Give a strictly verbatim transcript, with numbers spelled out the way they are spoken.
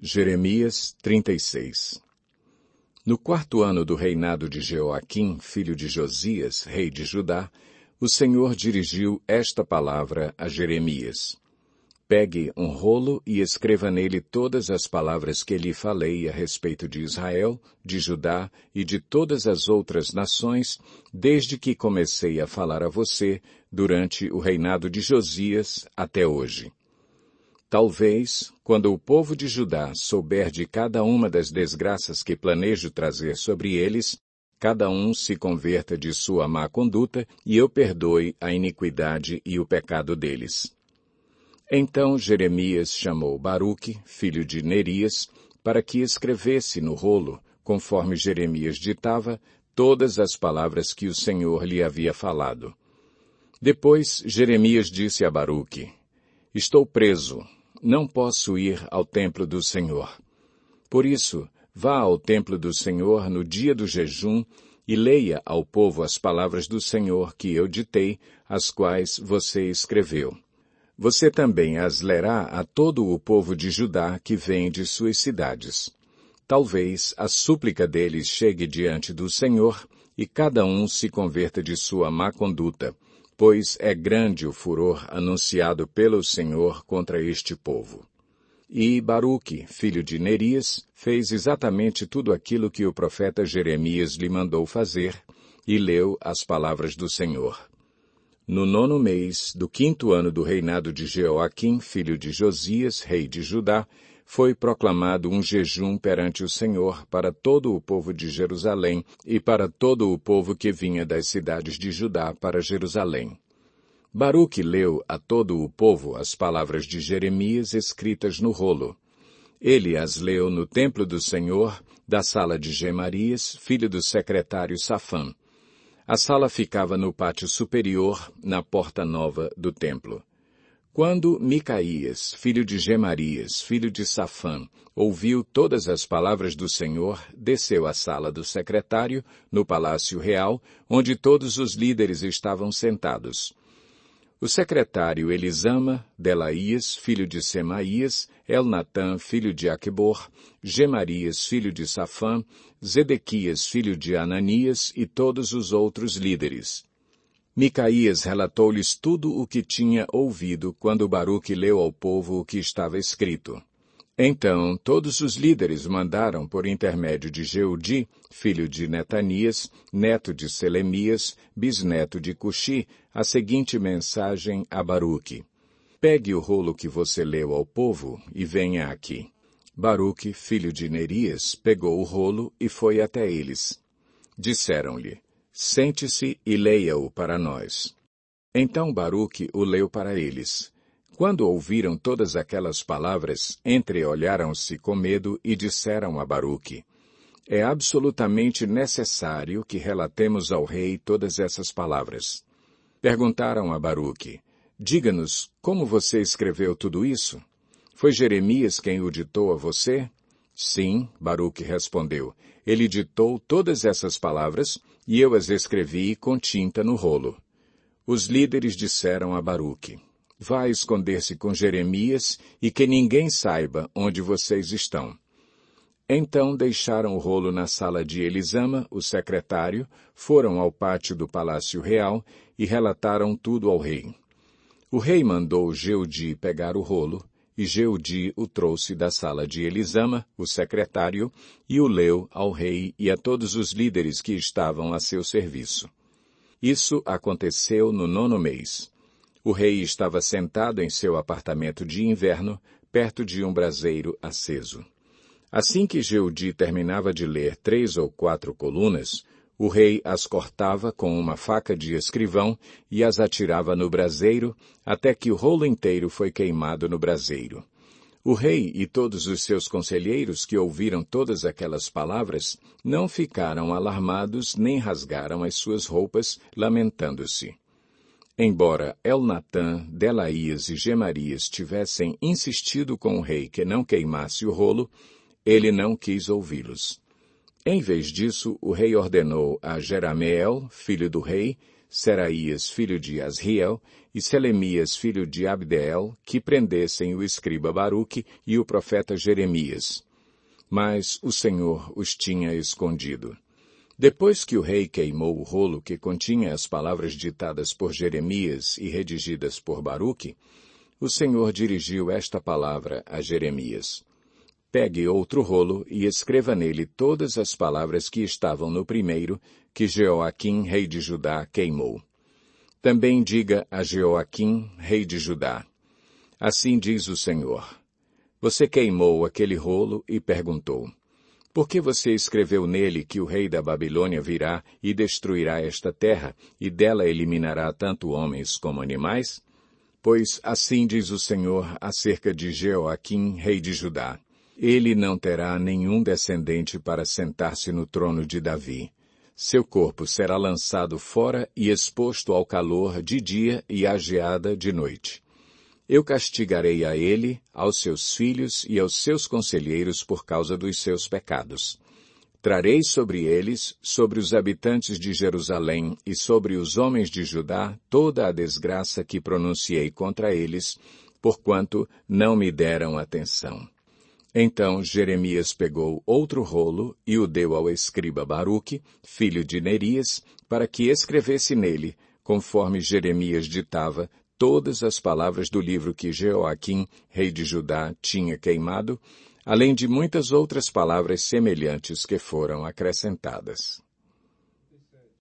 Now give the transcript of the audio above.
Jeremias trinta e seis. No quarto ano do reinado de Jeoaquim, filho de Josias, rei de Judá, o Senhor dirigiu esta palavra a Jeremias. Pegue um rolo e escreva nele todas as palavras que lhe falei a respeito de Israel, de Judá e de todas as outras nações, desde que comecei a falar a você, durante o reinado de Josias até hoje. Talvez, quando o povo de Judá souber de cada uma das desgraças que planejo trazer sobre eles, cada um se converta de sua má conduta e eu perdoe a iniquidade e o pecado deles. Então Jeremias chamou Baruque, filho de Nerias, para que escrevesse no rolo, conforme Jeremias ditava, todas as palavras que o Senhor lhe havia falado. Depois Jeremias disse a Baruque: Estou preso, não posso ir ao templo do Senhor. Por isso, vá ao templo do Senhor no dia do jejum e leia ao povo as palavras do Senhor que eu ditei, as quais você escreveu. Você também as lerá a todo o povo de Judá que vem de suas cidades. Talvez a súplica deles chegue diante do Senhor e cada um se converta de sua má conduta, pois é grande o furor anunciado pelo Senhor contra este povo. E Baruque, filho de Nerias, fez exatamente tudo aquilo que o profeta Jeremias lhe mandou fazer, e leu as palavras do Senhor. No nono mês do quinto ano do reinado de Jeoaquim, filho de Josias, rei de Judá, foi proclamado um jejum perante o Senhor para todo o povo de Jerusalém e para todo o povo que vinha das cidades de Judá para Jerusalém. Baruque leu a todo o povo as palavras de Jeremias escritas no rolo. Ele as leu no templo do Senhor, da sala de Gemarias, filho do secretário Safã. A sala ficava no pátio superior, na porta nova do templo. Quando Micaías, filho de Gemarias, filho de Safã, ouviu todas as palavras do Senhor, desceu à sala do secretário, no palácio real, onde todos os líderes estavam sentados. O secretário Elisama, Delaías, filho de Semaías, Elnatã, filho de Aquebor, Gemarias, filho de Safã, Zedequias, filho de Ananias e todos os outros líderes. Micaías relatou-lhes tudo o que tinha ouvido quando Baruque leu ao povo o que estava escrito. Então todos os líderes mandaram por intermédio de Jeudi, filho de Netanias, neto de Selemias, bisneto de Cuxi, a seguinte mensagem a Baruque: Pegue o rolo que você leu ao povo e venha aqui. Baruque, filho de Nerias, pegou o rolo e foi até eles. Disseram-lhe: Sente-se e leia-o para nós. Então Baruque o leu para eles. Quando ouviram todas aquelas palavras, entreolharam-se com medo e disseram a Baruque: É absolutamente necessário que relatemos ao rei todas essas palavras. Perguntaram a Baruque: Diga-nos, como você escreveu tudo isso? Foi Jeremias quem o ditou a você? Sim, Baruque respondeu. Ele ditou todas essas palavras e eu as escrevi com tinta no rolo. Os líderes disseram a Baruque: Vá esconder-se com Jeremias e que ninguém saiba onde vocês estão. Então deixaram o rolo na sala de Elisama, o secretário, foram ao pátio do palácio real e relataram tudo ao rei. O rei mandou Jeudi pegar o rolo, e Jeudi o trouxe da sala de Elisama, o secretário, e o leu ao rei e a todos os líderes que estavam a seu serviço. Isso aconteceu no nono mês. O rei estava sentado em seu apartamento de inverno, perto de um braseiro aceso. Assim que Jeudi terminava de ler três ou quatro colunas, o rei as cortava com uma faca de escrivão e as atirava no braseiro, até que o rolo inteiro foi queimado no braseiro. O rei e todos os seus conselheiros que ouviram todas aquelas palavras não ficaram alarmados nem rasgaram as suas roupas, lamentando-se. Embora Elnatã, Delaías e Gemarias tivessem insistido com o rei que não queimasse o rolo, ele não quis ouvi-los. Em vez disso, o rei ordenou a Jerameel, filho do rei, Seraías, filho de Asriel, e Selemias, filho de Abdeel, que prendessem o escriba Baruque e o profeta Jeremias. Mas o Senhor os tinha escondido. Depois que o rei queimou o rolo que continha as palavras ditadas por Jeremias e redigidas por Baruque, o Senhor dirigiu esta palavra a Jeremias. Pegue outro rolo e escreva nele todas as palavras que estavam no primeiro, que Jeoaquim, rei de Judá, queimou. Também diga a Jeoaquim, rei de Judá. Assim diz o Senhor. Você queimou aquele rolo e perguntou, por que você escreveu nele que o rei da Babilônia virá e destruirá esta terra, e dela eliminará tanto homens como animais? Pois assim diz o Senhor acerca de Jeoaquim, rei de Judá. Ele não terá nenhum descendente para sentar-se no trono de Davi. Seu corpo será lançado fora e exposto ao calor de dia e à geada de noite. Eu castigarei a ele, aos seus filhos e aos seus conselheiros por causa dos seus pecados. Trarei sobre eles, sobre os habitantes de Jerusalém e sobre os homens de Judá, toda a desgraça que pronunciei contra eles, porquanto não me deram atenção. Então Jeremias pegou outro rolo e o deu ao escriba Baruque, filho de Nerias, para que escrevesse nele, conforme Jeremias ditava, todas as palavras do livro que Jeoaquim, rei de Judá, tinha queimado, além de muitas outras palavras semelhantes que foram acrescentadas.